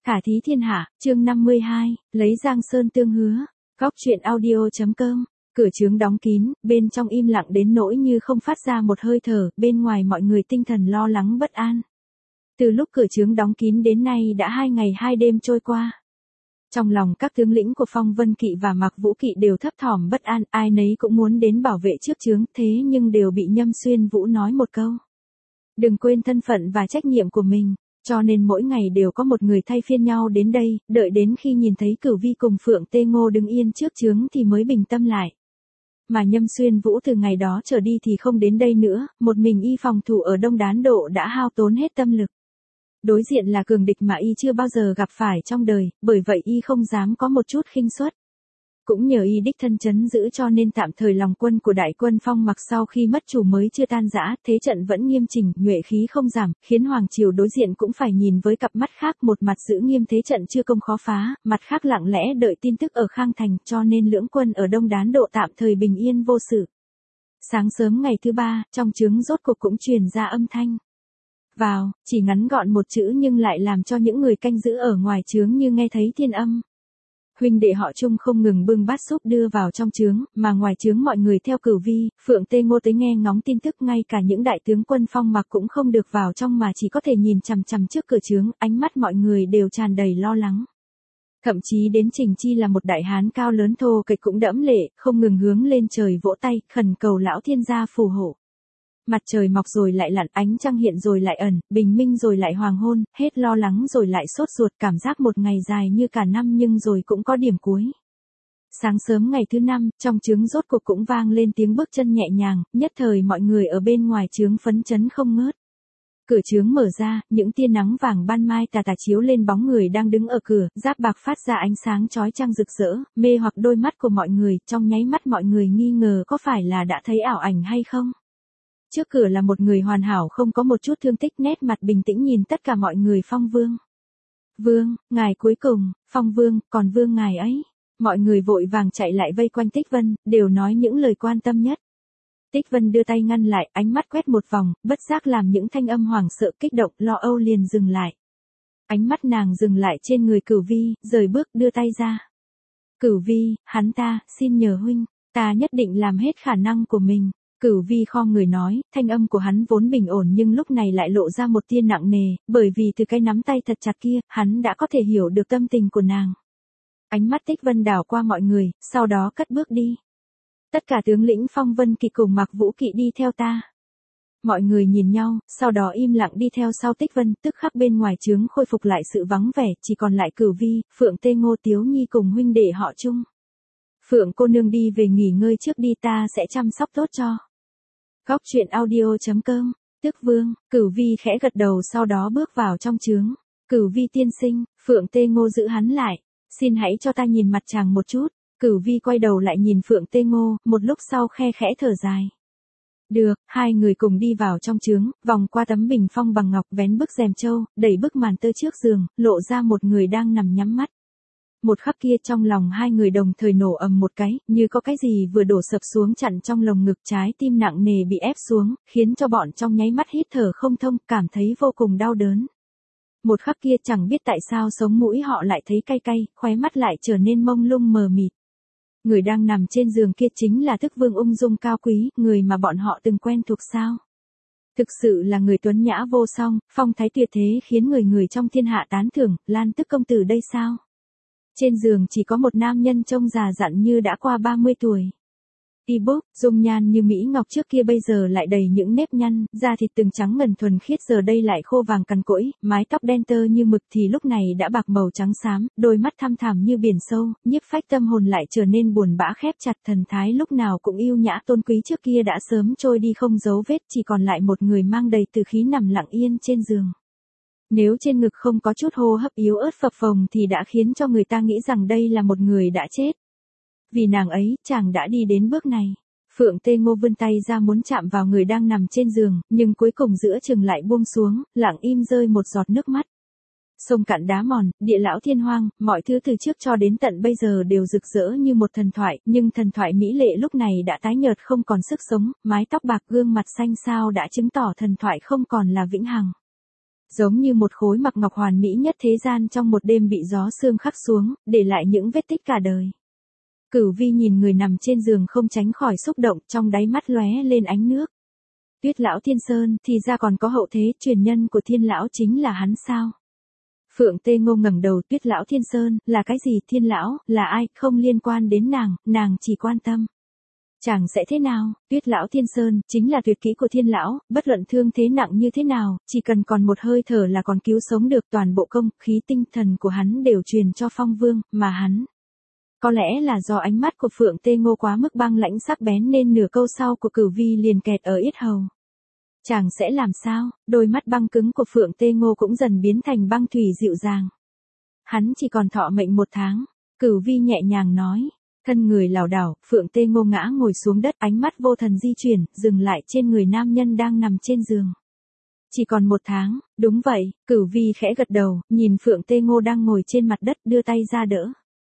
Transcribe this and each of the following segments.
Khả thí thiên hạ, chương 52, lấy Giang Sơn tương hứa. Góc truyện audio.com. Cửa trướng đóng kín, bên trong im lặng đến nỗi như không phát ra một hơi thở, bên ngoài mọi người tinh thần lo lắng bất an. Từ lúc cửa trướng đóng kín đến nay đã 2 ngày 2 đêm trôi qua. Trong lòng các tướng lĩnh của Phong Vân Kỵ và Mạc Vũ Kỵ đều thấp thỏm bất an, ai nấy cũng muốn đến bảo vệ trước trướng, thế nhưng đều bị Nhâm Xuyên Vũ nói một câu. Đừng quên thân phận và trách nhiệm của mình. Cho nên mỗi ngày đều có một người thay phiên nhau đến đây, đợi đến khi nhìn thấy Cửu Vi cùng Phượng Tê Ngô đứng yên trước trướng thì mới bình tâm lại. Mà Nhâm Xuyên Vũ từ ngày đó trở đi thì không đến đây nữa, một mình y phòng thủ ở Đông Đán Độ đã hao tốn hết tâm lực. Đối diện là cường địch mà y chưa bao giờ gặp phải trong đời, bởi vậy y không dám có một chút khinh suất. Cũng nhờ y đích thân trấn giữ cho nên tạm thời lòng quân của đại quân Phong Mặc sau khi mất chủ mới chưa tan rã, thế trận vẫn nghiêm chỉnh, nhuệ khí không giảm, khiến Hoàng Triều đối diện cũng phải nhìn với cặp mắt khác, một mặt giữ nghiêm thế trận chưa công khó phá, mặt khác lặng lẽ đợi tin tức ở Khang Thành, cho nên lưỡng quân ở Đông Đán Độ tạm thời bình yên vô sự. Sáng sớm ngày thứ 3, trong trướng rốt cuộc cũng truyền ra âm thanh. Vào, chỉ ngắn gọn một chữ nhưng lại làm cho những người canh giữ ở ngoài trướng như nghe thấy thiên âm. Huynh đệ họ Trung không ngừng bưng bát súp đưa vào trong trướng, mà ngoài trướng mọi người theo Cửu Vi, Phượng Tê Ngô tới nghe ngóng tin tức, ngay cả những đại tướng quân Phong Mặc cũng không được vào trong mà chỉ có thể nhìn chằm chằm trước cửa trướng, ánh mắt mọi người đều tràn đầy lo lắng. Thậm chí đến Trình Chi là một đại hán cao lớn thô kệch cũng đẫm lệ, không ngừng hướng lên trời vỗ tay, khẩn cầu lão thiên gia phù hộ. Mặt trời mọc rồi lại lặn, ánh trăng hiện rồi lại ẩn, bình minh rồi lại hoàng hôn, hết lo lắng rồi lại sốt ruột, cảm giác một ngày dài như cả năm nhưng rồi cũng có điểm cuối. Sáng sớm ngày thứ 5, trong trướng rốt cuộc cũng vang lên tiếng bước chân nhẹ nhàng, nhất thời mọi người ở bên ngoài trướng phấn chấn không ngớt. Cửa trướng mở ra, những tia nắng vàng ban mai tà tà chiếu lên bóng người đang đứng ở cửa, giáp bạc phát ra ánh sáng chói chang rực rỡ, mê hoặc đôi mắt của mọi người, trong nháy mắt mọi người nghi ngờ có phải là đã thấy ảo ảnh hay không. Trước cửa là một người hoàn hảo không có một chút thương tích, nét mặt bình tĩnh nhìn tất cả mọi người. Phong Vương. Vương, ngài cuối cùng, Phong Vương, còn Vương ngài ấy. Mọi người vội vàng chạy lại vây quanh Tích Vân, đều nói những lời quan tâm nhất. Tích Vân đưa tay ngăn lại, ánh mắt quét một vòng, bất giác làm những thanh âm hoảng sợ kích động, lo âu liền dừng lại. Ánh mắt nàng dừng lại trên người Cửu Vi, rời bước đưa tay ra. Cửu Vi, hắn ta, xin nhờ huynh, ta nhất định làm hết khả năng của mình. Cửu Vi khom người nói, thanh âm của hắn vốn bình ổn nhưng lúc này lại lộ ra một tia nặng nề, bởi vì từ cái nắm tay thật chặt kia, hắn đã có thể hiểu được tâm tình của nàng. Ánh mắt Tích Vân đảo qua mọi người, sau đó cất bước đi. Tất cả tướng lĩnh Phong Vân Kỵ cùng Mạc Vũ Kỵ đi theo ta. Mọi người nhìn nhau, sau đó im lặng đi theo sau Tích Vân, tức khắc bên ngoài trướng khôi phục lại sự vắng vẻ, chỉ còn lại Cửu Vi, Phượng Tê Ngô Tiếu Nhi cùng huynh đệ họ Trung. Phượng cô nương đi về nghỉ ngơi trước đi, ta sẽ chăm sóc tốt cho. Góc truyện audio.com. Tức Vương, Cửu Vi khẽ gật đầu sau đó bước vào trong trướng. Cửu Vi tiên sinh, Phượng Tê Ngô giữ hắn lại. Xin hãy cho ta nhìn mặt chàng một chút. Cửu Vi quay đầu lại nhìn Phượng Tê Ngô, một lúc sau khe khẽ thở dài. Được, hai người cùng đi vào trong trướng, vòng qua tấm bình phong bằng ngọc, vén bức rèm châu, đẩy bức màn tơ trước giường, lộ ra một người đang nằm nhắm mắt. Một khắc kia trong lòng hai người đồng thời nổ ầm một cái, như có cái gì vừa đổ sập xuống chặn trong lồng ngực, trái tim nặng nề bị ép xuống, khiến cho bọn trong nháy mắt hít thở không thông, cảm thấy vô cùng đau đớn. Một khắc kia chẳng biết tại sao sống mũi họ lại thấy cay cay, khóe mắt lại trở nên mông lung mờ mịt. Người đang nằm trên giường kia chính là Tức Vương ung dung cao quý, người mà bọn họ từng quen thuộc sao. Thực sự là người tuấn nhã vô song, phong thái tuyệt thế khiến người người trong thiên hạ tán thưởng, Lan Tức công tử đây sao? Trên giường chỉ có một nam nhân trông già dặn như đã qua 30 tuổi. Y bốc, dung nhan như mỹ ngọc trước kia bây giờ lại đầy những nếp nhăn, da thịt từng trắng ngần thuần khiết giờ đây lại khô vàng cằn cỗi, mái tóc đen tơ như mực thì lúc này đã bạc màu trắng xám, đôi mắt thăm thẳm như biển sâu, nhiếp phách tâm hồn lại trở nên buồn bã khép chặt, thần thái lúc nào cũng yêu nhã tôn quý trước kia đã sớm trôi đi không dấu vết, chỉ còn lại một người mang đầy từ khí nằm lặng yên trên giường. Nếu trên ngực không có chút hô hấp yếu ớt phập phồng thì đã khiến cho người ta nghĩ rằng đây là một người đã chết. Vì nàng ấy, chàng đã đi đến bước này. Phượng Tê Ngô vươn tay ra muốn chạm vào người đang nằm trên giường, nhưng cuối cùng giữa chừng lại buông xuống, lặng im rơi một giọt nước mắt. Sông cạn đá mòn, địa lão thiên hoang, mọi thứ từ trước cho đến tận bây giờ đều rực rỡ như một thần thoại, nhưng thần thoại mỹ lệ lúc này đã tái nhợt không còn sức sống, mái tóc bạc gương mặt xanh xao đã chứng tỏ thần thoại không còn là vĩnh hằng. Giống như một khối mặc ngọc hoàn mỹ nhất thế gian trong một đêm bị gió sương khắc xuống, để lại những vết tích cả đời. Cửu Vi nhìn người nằm trên giường không tránh khỏi xúc động, trong đáy mắt lóe lên ánh nước. Tuyết lão Thiên Sơn, thì ra còn có hậu thế, truyền nhân của Thiên lão chính là hắn sao? Phượng Tê Ngô ngẩng đầu, Tuyết lão Thiên Sơn, là cái gì? Thiên lão, là ai? Không liên quan đến nàng chỉ quan tâm. Chàng sẽ thế nào? Tuyết lão Thiên Sơn, chính là tuyệt kỹ của Thiên lão, bất luận thương thế nặng như thế nào, chỉ cần còn một hơi thở là còn cứu sống được, toàn bộ công, khí tinh thần của hắn đều truyền cho Phong Vương, mà hắn. Có lẽ là do ánh mắt của Phượng Tê Ngô quá mức băng lãnh sắc bén nên nửa câu sau của Cửu Vi liền kẹt ở yết hầu. Chàng sẽ làm sao? Đôi mắt băng cứng của Phượng Tê Ngô cũng dần biến thành băng thủy dịu dàng. Hắn chỉ còn thọ mệnh 1 tháng. Cửu Vi nhẹ nhàng nói. Thân người lảo đảo, Phượng Tê Ngô ngã ngồi xuống đất, ánh mắt vô thần di chuyển, dừng lại trên người nam nhân đang nằm trên giường. Chỉ còn 1 tháng, đúng vậy, Cửu Vi khẽ gật đầu, nhìn Phượng Tê Ngô đang ngồi trên mặt đất đưa tay ra đỡ.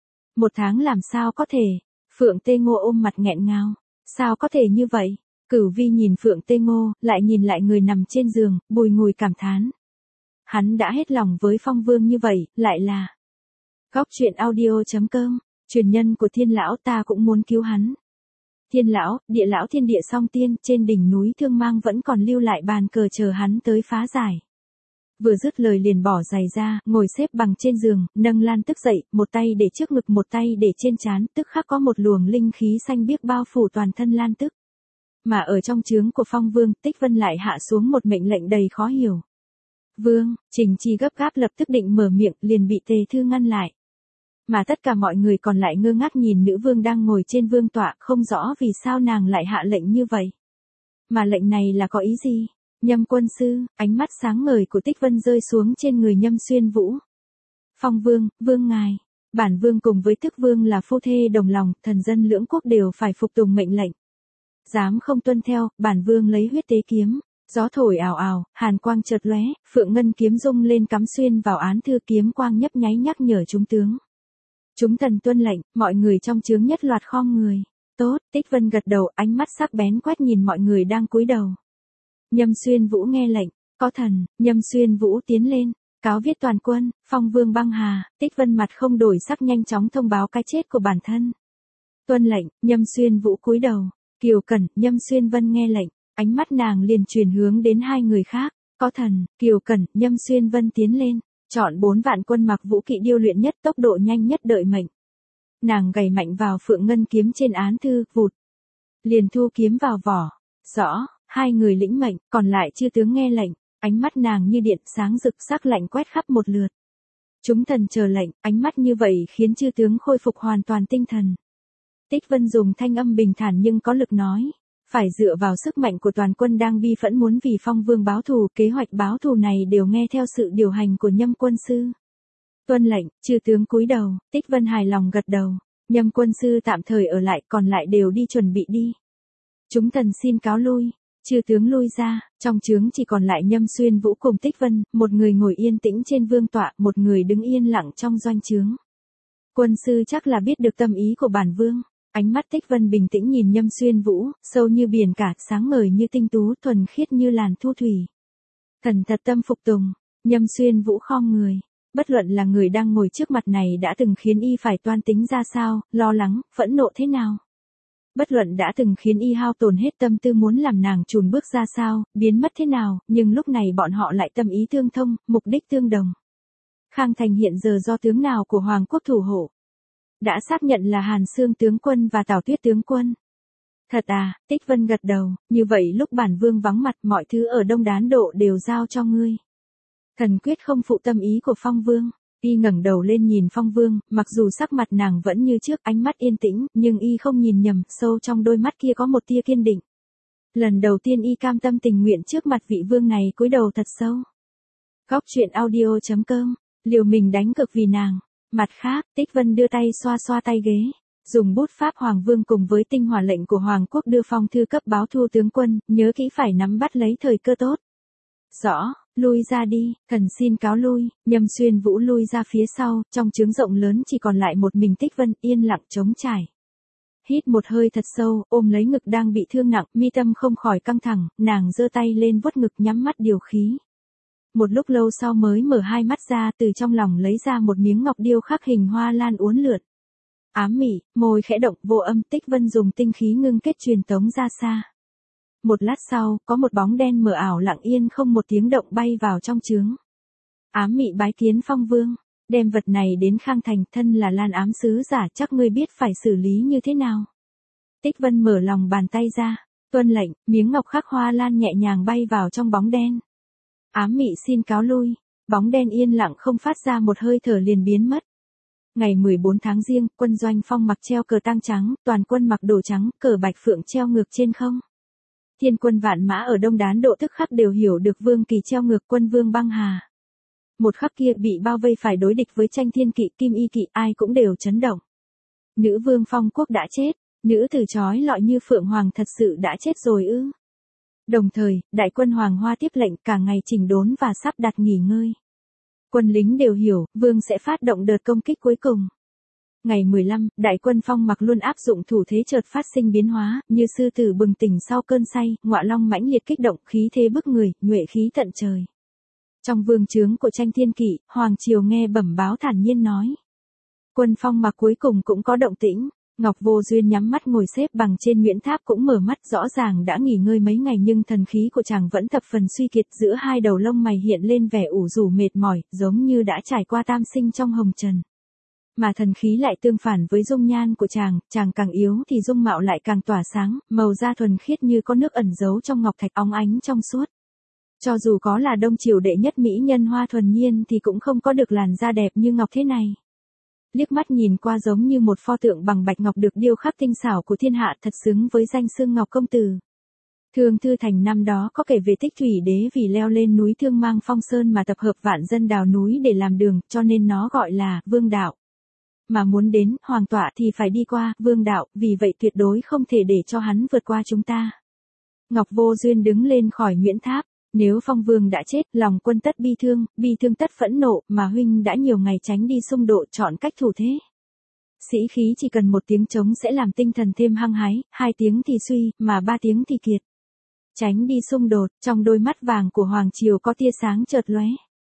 1 tháng làm sao có thể? Phượng Tê Ngô ôm mặt nghẹn ngào. Sao có thể như vậy? Cửu Vi nhìn Phượng Tê Ngô, lại nhìn lại người nằm trên giường, bùi ngùi cảm thán. Hắn đã hết lòng với Phong Vương như vậy, lại là. Góc truyện audio.com, truyền nhân của Thiên lão, ta cũng muốn cứu hắn. Thiên lão, địa lão thiên địa song tiên, trên đỉnh núi Thương Mang vẫn còn lưu lại bàn cờ chờ hắn tới phá giải. Vừa dứt lời liền bỏ giày ra, ngồi xếp bằng trên giường, nâng lan tức dậy, một tay để trước ngực một tay để trên trán, tức khắc có một luồng linh khí xanh biếc bao phủ toàn thân lan tức. Mà ở trong trướng của Phong Vương, Tích Vân lại hạ xuống một mệnh lệnh đầy khó hiểu. Vương, Trình Chi gấp gáp lập tức định mở miệng, liền bị Tề Thư ngăn lại. Mà tất cả mọi người còn lại ngơ ngác nhìn nữ vương đang ngồi trên vương tọa, không rõ vì sao nàng lại hạ lệnh như vậy. Mà lệnh này là có ý gì? Nhâm quân sư, ánh mắt sáng ngời của Tích Vân rơi xuống trên người Nhâm Xuyên Vũ. Phong Vương, vương ngài, bản vương cùng với Thức Vương là phu thê đồng lòng, thần dân lưỡng quốc đều phải phục tùng mệnh lệnh. Dám không tuân theo, bản vương lấy huyết tế kiếm. Gió thổi ào ào, hàn quang chợt lóe, phượng ngân kiếm rung lên cắm xuyên vào án thư, kiếm quang nhấp nháy nhắc nhở chúng tướng. Chúng thần tuân lệnh, mọi người trong trướng nhất loạt khom người. Tốt, Tích Vân gật đầu, ánh mắt sắc bén quét nhìn mọi người đang cúi đầu. Nhâm Xuyên Vũ nghe lệnh, có thần, Nhâm Xuyên Vũ tiến lên, cáo viết toàn quân, Phong Vương băng hà. Tích Vân mặt không đổi sắc nhanh chóng thông báo cái chết của bản thân. Tuân lệnh, Nhâm Xuyên Vũ cúi đầu. Kiều Cẩn, Nhâm Xuyên Vân nghe lệnh, ánh mắt nàng liền chuyển hướng đến 2 người khác. Có thần, Kiều Cẩn, Nhâm Xuyên Vân tiến lên, chọn 4 vạn quân mặc vũ kỵ điêu luyện nhất, tốc độ nhanh nhất, đợi mệnh. Nàng gảy mạnh vào phượng ngân kiếm trên án thư, vụt. Liền thu kiếm vào vỏ. Rõ, 2 người lĩnh mệnh, còn lại chư tướng nghe lệnh, ánh mắt nàng như điện sáng rực, sắc lạnh quét khắp một lượt. Chúng thần chờ lệnh, ánh mắt như vậy khiến chư tướng khôi phục hoàn toàn tinh thần. Tích Vân dùng thanh âm bình thản nhưng có lực nói. Phải dựa vào sức mạnh của toàn quân đang bi phẫn muốn vì Phong Vương báo thù, kế hoạch báo thù này đều nghe theo sự điều hành của Nhâm quân sư. Tuân lệnh, chư tướng cúi đầu, Tích Vân hài lòng gật đầu. Nhâm quân sư tạm thời ở lại, còn lại đều đi chuẩn bị đi. Chúng thần xin cáo lui. Chư tướng lui ra, trong trướng chỉ còn lại Nhâm Xuyên Vũ cùng Tích Vân, một người ngồi yên tĩnh trên vương tọa, một người đứng yên lặng trong doanh trướng. Quân sư chắc là biết được tâm ý của bản vương. Ánh mắt Tích Vân bình tĩnh nhìn Nhâm Xuyên Vũ, sâu như biển cả, sáng ngời như tinh tú, thuần khiết như làn thu thủy. Thần thật tâm phục tùng. Nhâm Xuyên Vũ khom người. Bất luận là người đang ngồi trước mặt này đã từng khiến y phải toan tính ra sao, lo lắng, phẫn nộ thế nào. Bất luận đã từng khiến y hao tổn hết tâm tư muốn làm nàng chùn bước ra sao, biến mất thế nào, nhưng lúc này bọn họ lại tâm ý tương thông, mục đích tương đồng. Khang Thành hiện giờ do tướng nào của Hoàng quốc thủ hộ? Đã xác nhận là Hàn Xương tướng quân và Tào Tuyết tướng quân. Thật à, Tích Vân gật đầu, như vậy lúc bản vương vắng mặt, mọi thứ ở Đông Đán Độ đều giao cho ngươi. Thần quyết không phụ tâm ý của Phong Vương. Y ngẩng đầu lên nhìn Phong Vương, mặc dù sắc mặt nàng vẫn như trước, ánh mắt yên tĩnh, nhưng y không nhìn nhầm, sâu trong đôi mắt kia có một tia kiên định. Lần đầu tiên y cam tâm tình nguyện trước mặt vị vương này cúi đầu thật sâu. Góc truyện audio.com, liều mình đánh cược vì nàng. Mặt khác, Tích Vân đưa tay xoa xoa tay ghế, dùng bút pháp Hoàng Vương cùng với tinh hỏa lệnh của Hoàng quốc đưa phong thư cấp báo thu tướng quân, nhớ kỹ phải nắm bắt lấy thời cơ tốt. Rõ, lui ra đi, thần xin cáo lui. Nhâm Xuyên Vũ lui ra phía sau, trong trướng rộng lớn chỉ còn lại một mình Tích Vân, yên lặng trống trải. Hít một hơi thật sâu, ôm lấy ngực đang bị thương nặng, mi tâm không khỏi căng thẳng, nàng giơ tay lên vuốt ngực nhắm mắt điều khí. Một lúc lâu sau mới mở hai mắt ra, từ trong lòng lấy ra một miếng ngọc điêu khắc hình hoa lan uốn lượn. Ám mị, môi khẽ động, vô âm. Tích Vân dùng tinh khí ngưng kết truyền tống ra xa. Một lát sau, có một bóng đen mờ ảo lặng yên không một tiếng động bay vào trong trướng. Ám mị bái kiến Phong Vương, đem vật này đến Khang Thành, thân là Lan ám sứ giả, chắc ngươi biết phải xử lý như thế nào. Tích Vân mở lòng bàn tay ra, tuân lệnh, miếng ngọc khắc hoa lan nhẹ nhàng bay vào trong bóng đen. Ám mị xin cáo lui, bóng đen yên lặng không phát ra một hơi thở liền biến mất. Ngày 14 tháng Giêng, quân doanh Phong mặc treo cờ tang trắng, toàn quân mặc đồ trắng, cờ bạch phượng treo ngược trên không. Thiên quân vạn mã ở Đông Đán Độ tức khắc đều hiểu được Vương Kỳ treo ngược quân Vương băng hà. Một khắc kia bị bao vây phải đối địch với Tranh Thiên Kỵ, Kim Y Kỵ, ai cũng đều chấn động. Nữ vương Phong Quốc đã chết, nữ tử trói lọi như Phượng Hoàng thật sự đã chết rồi ư? Đồng thời, đại quân Hoàng Hoa tiếp lệnh cả ngày chỉnh đốn và sắp đặt nghỉ ngơi. Quân lính đều hiểu, Vương sẽ phát động đợt công kích cuối cùng. Ngày 15, đại quân Phong mặc luôn áp dụng thủ thế chợt phát sinh biến hóa, như sư tử bừng tỉnh sau cơn say, ngọa long mãnh liệt kích động, khí thế bức người, nhuệ khí tận trời. Trong vương trướng của Tranh Thiên Kỵ, Hoàng Triều nghe bẩm báo thản nhiên nói. Quân Phong mặc cuối cùng cũng có động tĩnh. Ngọc Vô Duyên nhắm mắt ngồi xếp bằng trên Nguyễn Tháp cũng mở mắt, rõ ràng đã nghỉ ngơi mấy ngày nhưng thần khí của chàng vẫn thập phần suy kiệt, giữa hai đầu lông mày hiện lên vẻ ủ rũ mệt mỏi, giống như đã trải qua tam sinh trong hồng trần. Mà thần khí lại tương phản với dung nhan của chàng càng yếu thì dung mạo lại càng tỏa sáng, màu da thuần khiết như có nước ẩn giấu trong ngọc thạch óng ánh trong suốt. Cho dù có là Đông Triều đệ nhất mỹ nhân Hoa Thuần Nhiên thì cũng không có được làn da đẹp như ngọc thế này. Liếc mắt nhìn qua giống như một pho tượng bằng bạch ngọc được điêu khắc tinh xảo của thiên hạ, thật xứng với danh xưng Ngọc Công Tử. Thương Thư Thành năm đó có kể về Tích Thủy Đế vì leo lên núi Thương Mang Phong Sơn mà tập hợp vạn dân đào núi để làm đường, cho nên nó gọi là Vương Đạo. Mà muốn đến Hoàng tọa thì phải đi qua Vương Đạo, vì vậy tuyệt đối không thể để cho hắn vượt qua chúng ta. Ngọc Vô Duyên đứng lên khỏi Nguyễn Tháp. Nếu Phong Vương đã chết, lòng quân tất bi thương tất phẫn nộ, mà huynh đã nhiều ngày tránh đi xung độ, chọn cách thủ thế. Sĩ khí chỉ cần một tiếng trống sẽ làm tinh thần thêm hăng hái, 2 tiếng thì suy, mà 3 tiếng thì kiệt. Tránh đi xung đột, trong đôi mắt vàng của Hoàng Triều có tia sáng chợt lóe.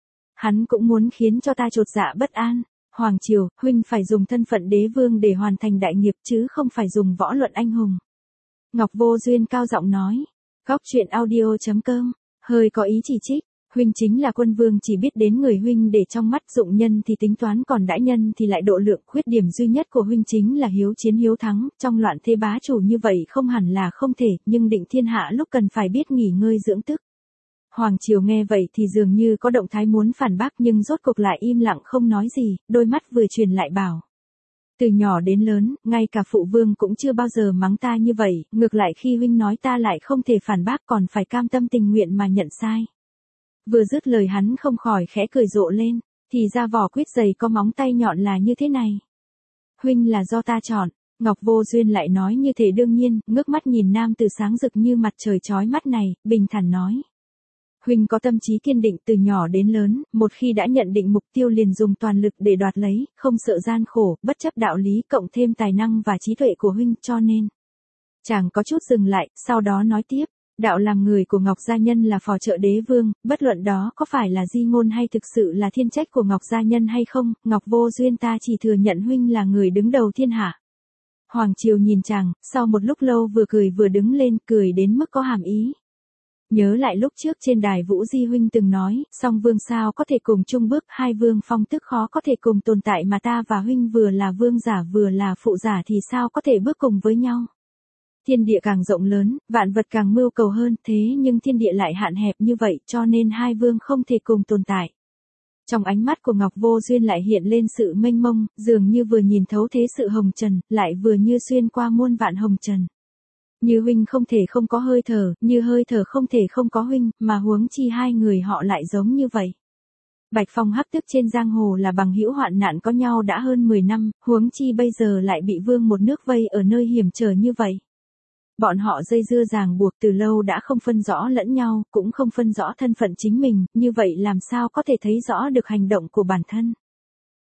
Hắn cũng muốn khiến cho ta chột dạ bất an. Hoàng Triều, huynh phải dùng thân phận đế vương để hoàn thành đại nghiệp chứ không phải dùng võ luận anh hùng. Ngọc Vô Duyên cao giọng nói. Góc truyện audio.com hơi có ý chỉ trích, huynh chính là quân vương chỉ biết đến người huynh để trong mắt, dụng nhân thì tính toán còn đãi nhân thì lại độ lượng, khuyết điểm duy nhất của huynh chính là hiếu chiến hiếu thắng, trong loạn thế bá chủ như vậy không hẳn là không thể, nhưng định thiên hạ lúc cần phải biết nghỉ ngơi dưỡng tức. Hoàng Triều nghe vậy thì dường như có động thái muốn phản bác nhưng rốt cuộc lại im lặng không nói gì, đôi mắt vừa truyền lại bảo. Từ nhỏ đến lớn, ngay cả phụ vương cũng chưa bao giờ mắng ta như vậy, ngược lại khi huynh nói ta lại không thể phản bác còn phải cam tâm tình nguyện mà nhận sai. Vừa dứt lời hắn không khỏi khẽ cười rộ lên, thì ra vỏ quýt dày có móng tay nhọn là như thế này. Huynh là do ta chọn, Ngọc Vô Duyên lại nói như thể đương nhiên, ngước mắt nhìn nam tử sáng rực như mặt trời chói mắt này, bình thản nói. Huynh có tâm trí kiên định từ nhỏ đến lớn, một khi đã nhận định mục tiêu liền dùng toàn lực để đoạt lấy, không sợ gian khổ, bất chấp đạo lý, cộng thêm tài năng và trí tuệ của huynh, cho nên. Chàng có chút dừng lại, sau đó nói tiếp, đạo làm người của Ngọc Gia Nhân là phò trợ đế vương, bất luận đó có phải là di ngôn hay thực sự là thiên trách của Ngọc Gia Nhân hay không, Ngọc Vô Duyên ta chỉ thừa nhận huynh là người đứng đầu thiên hạ. Hoàng Triều nhìn chàng, sau một lúc lâu vừa cười vừa đứng lên, cười đến mức có hàm ý. Nhớ lại lúc trước trên đài Vũ Di huynh từng nói, song vương sao có thể cùng chung bước, hai vương phong tức khó có thể cùng tồn tại mà ta và huynh vừa là vương giả vừa là phụ giả thì sao có thể bước cùng với nhau. Thiên địa càng rộng lớn, vạn vật càng mưu cầu hơn, thế nhưng thiên địa lại hạn hẹp như vậy cho nên hai vương không thể cùng tồn tại. Trong ánh mắt của Ngọc Vô Duyên lại hiện lên sự mênh mông, dường như vừa nhìn thấu thế sự hồng trần, lại vừa như xuyên qua muôn vạn hồng trần. Như huynh không thể không có hơi thở, như hơi thở không thể không có huynh, mà huống chi hai người họ lại giống như vậy. Bạch Phong hắc tức trên giang hồ là bằng hữu hoạn nạn có nhau đã hơn 10 năm, huống chi bây giờ lại bị vương một nước vây ở nơi hiểm trở như vậy. Bọn họ dây dưa ràng buộc từ lâu đã không phân rõ lẫn nhau, cũng không phân rõ thân phận chính mình, như vậy làm sao có thể thấy rõ được hành động của bản thân.